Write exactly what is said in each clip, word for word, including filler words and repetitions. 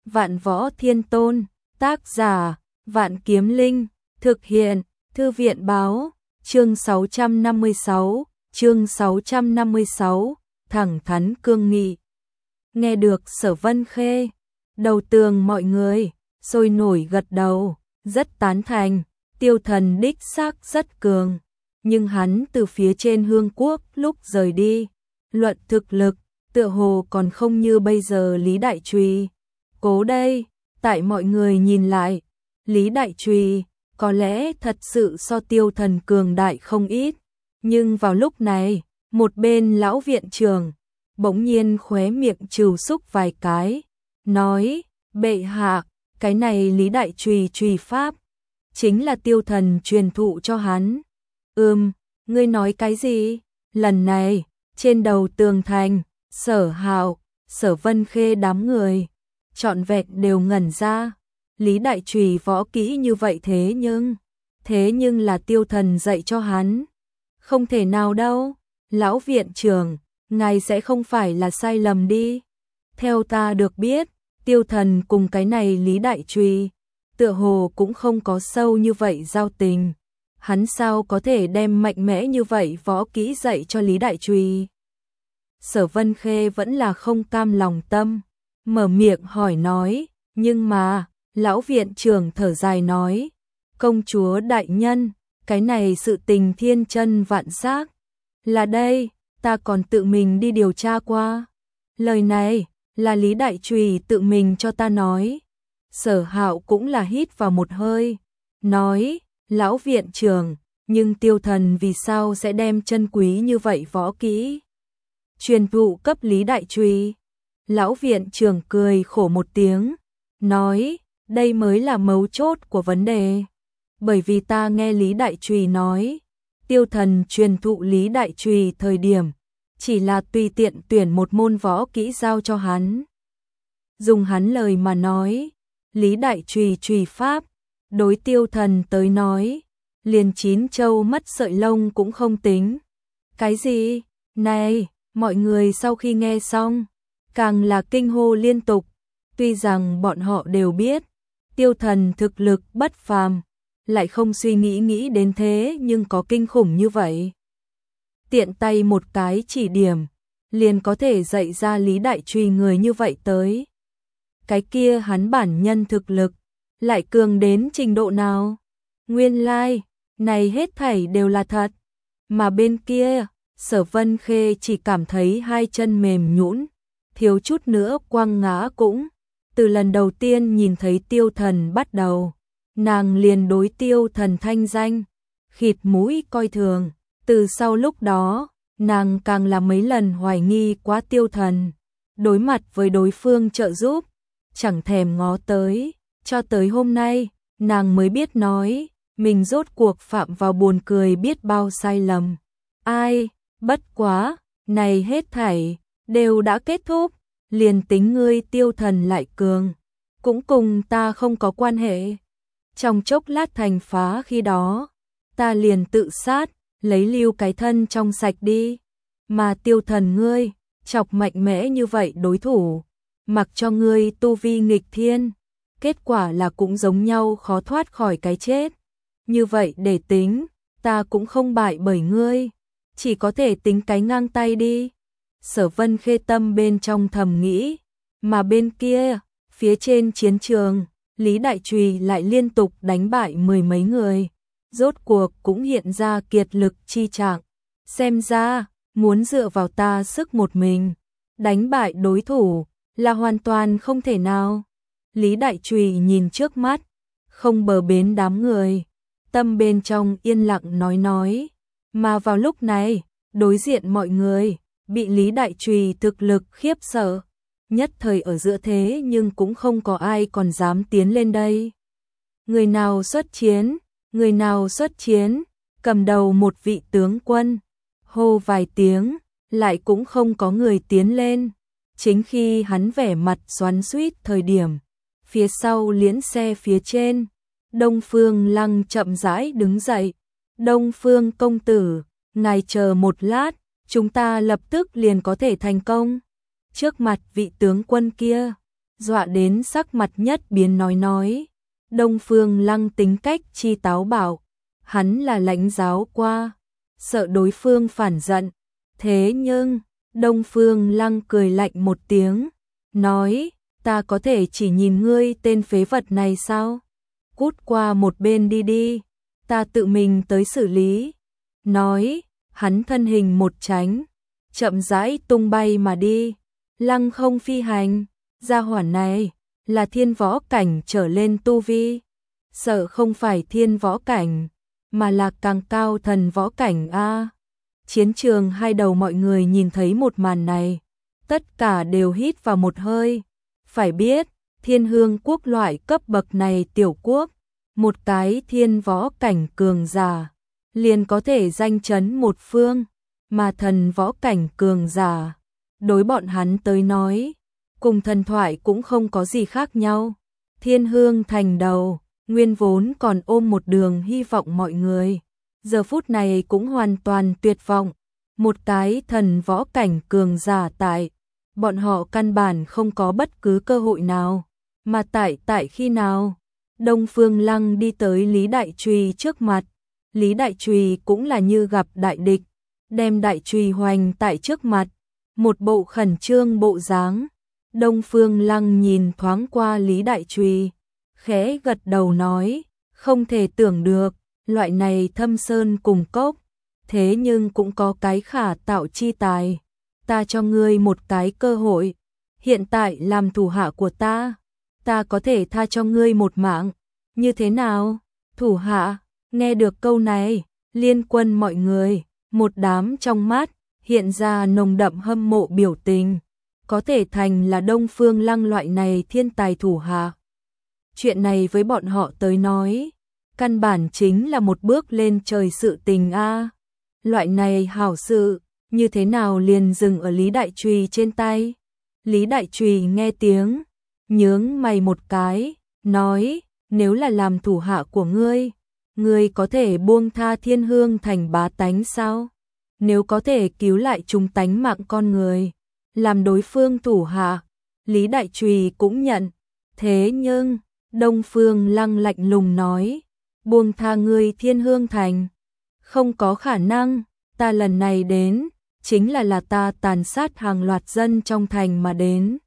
Vạn Võ Thiên Tôn, tác giả, Vạn Kiếm Linh, thực hiện, Thư viện báo, chương sáu trăm năm mươi sáu, chương sáu trăm năm mươi sáu, thẳng thắn cương nghị. Nghe được Sở Vân Khê, đầu tường mọi người, sôi nổi gật đầu, rất tán thành, Tiêu Thần đích xác rất cường. Nhưng hắn từ phía trên Hương Quốc lúc rời đi, luận thực lực, tựa hồ còn không như bây giờ Lý Đại Trùy. Cố đây, tại mọi người nhìn lại, Lý Đại Trùy có lẽ thật sự so Tiêu Thần cường đại không ít. Nhưng vào lúc này, một bên lão viện trưởng bỗng nhiên khóe miệng trừ xúc vài cái, nói, bệ hạ, cái này Lý Đại Trùy trùy pháp, chính là Tiêu Thần truyền thụ cho hắn. Ừm, ngươi nói cái gì? Lần này, trên đầu tường thành, Sở Hạo, Sở Vân Khê đám người, trọn vẹn đều ngẩn ra. Lý Đại Trùy võ kỹ như vậy thế nhưng, thế nhưng là Tiêu Thần dạy cho hắn. Không thể nào đâu, lão viện trưởng, ngài sẽ không phải là sai lầm đi. Theo ta được biết, Tiêu Thần cùng cái này Lý Đại Trùy, tựa hồ cũng không có sâu như vậy giao tình. Hắn sao có thể đem mạnh mẽ như vậy võ kỹ dạy cho Lý Đại Trùy? Sở Vân Khê vẫn là không cam lòng tâm, mở miệng hỏi nói, nhưng mà, lão viện trưởng thở dài nói, công chúa đại nhân, cái này sự tình thiên chân vạn xác. Là đây, ta còn tự mình đi điều tra qua. Lời này, là Lý Đại Trùy tự mình cho ta nói. Sở Hạo cũng là hít vào một hơi, nói, lão viện trưởng, nhưng Tiêu Thần vì sao sẽ đem chân quý như vậy võ kỹ truyền thụ cấp Lý Đại Trùy? Lão viện trưởng cười khổ một tiếng, nói, đây mới là mấu chốt của vấn đề. Bởi vì ta nghe Lý Đại Trùy nói, Tiêu Thần truyền thụ Lý Đại Trùy thời điểm, chỉ là tùy tiện tuyển một môn võ kỹ giao cho hắn. Dùng hắn lời mà nói, Lý Đại Trùy trùy pháp, đối Tiêu Thần tới nói, liền chín châu mất sợi lông cũng không tính. Cái gì? Này, mọi người sau khi nghe xong, càng là kinh hô liên tục. Tuy rằng bọn họ đều biết, Tiêu Thần thực lực bất phàm, lại không suy nghĩ nghĩ đến thế nhưng có kinh khủng như vậy. Tiện tay một cái chỉ điểm, liền có thể dạy ra Lý Đại Trùy người như vậy tới. Cái kia hắn bản nhân thực lực, lại cường đến trình độ nào? Nguyên lai, like, này hết thảy đều là thật. Mà bên kia, Sở Vân Khê chỉ cảm thấy hai chân mềm nhũn, thiếu chút nữa quăng ngã cũng. Từ lần đầu tiên nhìn thấy Tiêu Thần bắt đầu, nàng liền đối Tiêu Thần thanh danh khịt mũi coi thường. Từ sau lúc đó, nàng càng là mấy lần hoài nghi quá Tiêu Thần. Đối mặt với đối phương trợ giúp, chẳng thèm ngó tới. Cho tới hôm nay, nàng mới biết nói, mình rốt cuộc phạm vào buồn cười biết bao sai lầm. Ai, bất quá, này hết thảy, đều đã kết thúc, liền tính ngươi Tiêu Thần lại cường, cũng cùng ta không có quan hệ. Trong chốc lát thành phá khi đó, ta liền tự sát, lấy lưu cái thân trong sạch đi. Mà Tiêu Thần ngươi, chọc mạnh mẽ như vậy đối thủ, mặc cho ngươi tu vi nghịch thiên, kết quả là cũng giống nhau khó thoát khỏi cái chết. Như vậy để tính, ta cũng không bại bởi ngươi, chỉ có thể tính cái ngang tay đi. Sở Vân Khê tâm bên trong thầm nghĩ, mà bên kia, phía trên chiến trường, Lý Đại Trùy lại liên tục đánh bại mười mấy người, rốt cuộc cũng hiện ra kiệt lực chi trạng. Xem ra, muốn dựa vào ta sức một mình, đánh bại đối thủ, là hoàn toàn không thể nào. Lý Đại Trùy nhìn trước mắt, không bờ bến đám người, tâm bên trong yên lặng nói nói. Mà vào lúc này, đối diện mọi người, bị Lý Đại Trùy thực lực khiếp sợ. Nhất thời ở giữa thế nhưng cũng không có ai còn dám tiến lên đây. Người nào xuất chiến, người nào xuất chiến, cầm đầu một vị tướng quân, hô vài tiếng, lại cũng không có người tiến lên. Chính khi hắn vẻ mặt xoắn xuýt thời điểm, phía sau liễn xe phía trên, Đông Phương Lăng chậm rãi đứng dậy. Đông Phương công tử, ngài chờ một lát, chúng ta lập tức liền có thể thành công. Trước mặt vị tướng quân kia, dọa đến sắc mặt nhất biến nói nói. Đông Phương Lăng tính cách chi táo bạo, hắn là lãnh giáo qua, sợ đối phương phản giận. Thế nhưng, Đông Phương Lăng cười lạnh một tiếng, nói, ta có thể chỉ nhìn ngươi tên phế vật này sao? Cút qua một bên đi đi, ta tự mình tới xử lý. Nói, hắn thân hình một tránh, chậm rãi tung bay mà đi. Lăng không phi hành, gia hỏa này là thiên võ cảnh trở lên tu vi. Sợ không phải thiên võ cảnh, mà là càng cao thần võ cảnh a. Chiến trường hai đầu mọi người nhìn thấy một màn này, tất cả đều hít vào một hơi. Phải biết, Thiên Hương quốc loại cấp bậc này tiểu quốc, một cái thiên võ cảnh cường giả, liền có thể danh chấn một phương, mà thần võ cảnh cường giả, đối bọn hắn tới nói, cùng thần thoại cũng không có gì khác nhau. Thiên Hương thành đầu, nguyên vốn còn ôm một đường hy vọng mọi người, giờ phút này cũng hoàn toàn tuyệt vọng. Một cái thần võ cảnh cường giả tại, bọn họ căn bản không có bất cứ cơ hội nào, mà tại tại khi nào, Đông Phương Lăng đi tới Lý Đại Trùy trước mặt, Lý Đại Trùy cũng là như gặp đại địch, đem Đại Trùy hoành tại trước mặt, một bộ khẩn trương bộ dáng. Đông Phương Lăng nhìn thoáng qua Lý Đại Trùy, khẽ gật đầu nói, không thể tưởng được, loại này thâm sơn cùng cốc, thế nhưng cũng có cái khả tạo chi tài. Ta cho ngươi một cái cơ hội, hiện tại làm thủ hạ của ta, ta có thể tha cho ngươi một mạng, như thế nào? Thủ hạ, nghe được câu này, liên quân mọi người, một đám trong mắt, hiện ra nồng đậm hâm mộ biểu tình, có thể thành là Đông Phương Lăng loại này thiên tài thủ hạ. Chuyện này với bọn họ tới nói, căn bản chính là một bước lên trời sự tình a. Loại này hảo sự, như thế nào liền dừng ở Lý Đại Trùy trên tay? Lý Đại Trùy nghe tiếng, nhướng mày một cái, nói, nếu là làm thủ hạ của ngươi, ngươi có thể buông tha Thiên Hương thành bá tánh sao? Nếu có thể cứu lại chúng tánh mạng con người, làm đối phương thủ hạ, Lý Đại Trùy cũng nhận. Thế nhưng, Đông Phương Lăng lạnh lùng nói, buông tha ngươi Thiên Hương thành, không có khả năng, ta lần này đến, chính là là ta tàn sát hàng loạt dân trong thành mà đến.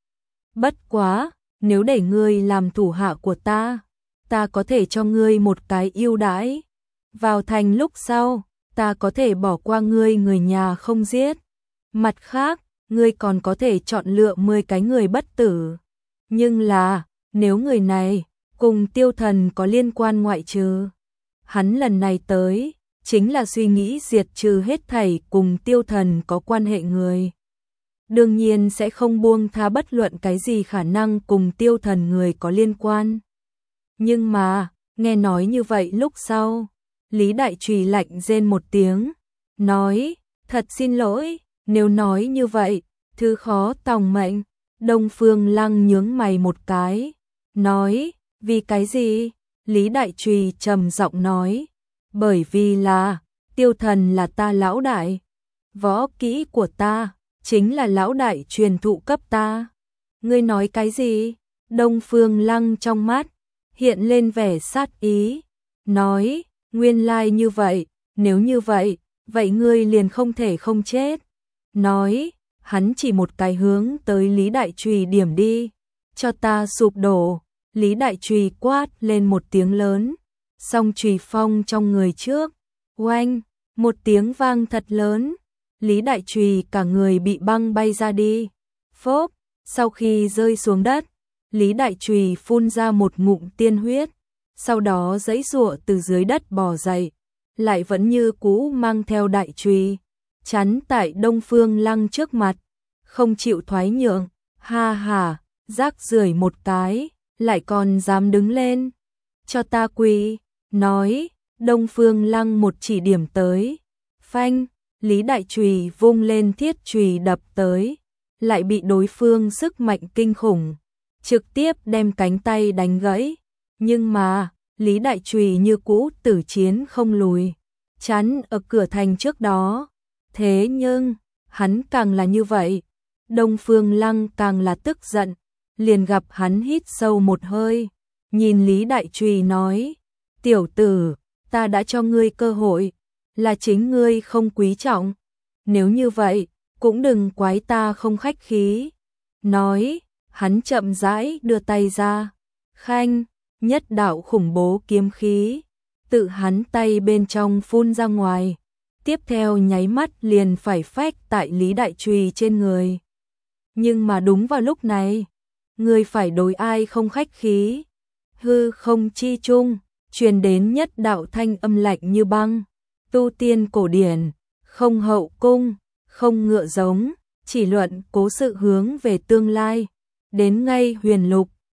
Bất quá, nếu để ngươi làm thủ hạ của ta, ta có thể cho ngươi một cái ưu đãi. Vào thành lúc sau, ta có thể bỏ qua ngươi người nhà không giết. Mặt khác, ngươi còn có thể chọn lựa mười cái người bất tử. Nhưng là, nếu người này cùng Tiêu Thần có liên quan ngoại trừ, hắn lần này tới, chính là suy nghĩ diệt trừ hết thảy cùng Tiêu Thần có quan hệ người. Đương nhiên sẽ không buông tha bất luận cái gì khả năng cùng Tiêu Thần người có liên quan. Nhưng mà, nghe nói như vậy lúc sau, Lý Đại Trùy lạnh rên một tiếng, nói, thật xin lỗi, nếu nói như vậy, thứ khó tòng mệnh. Đông Phương Lăng nhướng mày một cái, nói, vì cái gì? Lý Đại Trùy trầm giọng nói, bởi vì là, Tiêu Thần là ta lão đại, võ kỹ của ta, chính là lão đại truyền thụ cấp ta. Ngươi nói cái gì? Đông Phương Lăng trong mắt, hiện lên vẻ sát ý, nói, nguyên lai như vậy, nếu như vậy, vậy ngươi liền không thể không chết. Nói, hắn chỉ một cái hướng tới Lý Đại Trùy điểm đi, cho ta sụp đổ. Lý Đại Trùy quát lên một tiếng lớn, song chùy phong trong người trước, oanh, một tiếng vang thật lớn, Lý Đại Trùy cả người bị băng bay ra đi. Phốp, sau khi rơi xuống đất, Lý Đại Trùy phun ra một ngụm tiên huyết, sau đó giãy giụa từ dưới đất bò dậy, lại vẫn như cũ mang theo Đại Trùy, chắn tại Đông Phương Lăng trước mặt, không chịu thoái nhượng. Ha ha, rác rưởi một cái, lại còn dám đứng lên, cho ta quỳ. Nói, Đông Phương Lăng một chỉ điểm tới, phanh, Lý Đại Trùy vung lên thiết chùy đập tới, lại bị đối phương sức mạnh kinh khủng trực tiếp đem cánh tay đánh gãy. Nhưng mà, Lý Đại Trùy như cũ tử chiến không lùi, chắn ở cửa thành trước đó. Thế nhưng, hắn càng là như vậy, Đông Phương Lăng càng là tức giận, liền gặp hắn hít sâu một hơi, nhìn Lý Đại Trùy nói, tiểu tử, ta đã cho ngươi cơ hội, là chính ngươi không quý trọng, nếu như vậy, cũng đừng quái ta không khách khí. Nói, hắn chậm rãi đưa tay ra, khanh, nhất đạo khủng bố kiếm khí, tự hắn tay bên trong phun ra ngoài, tiếp theo nháy mắt liền phải phách tại Lý Đại Trùy trên người. Nhưng mà đúng vào lúc này, người phải đối ai không khách khí, hư không chi chung, truyền đến nhất đạo thanh âm lạnh như băng, tu tiên cổ điển, không hậu cung, không ngựa giống, chỉ luận cố sự hướng về tương lai, đến ngay huyền lục,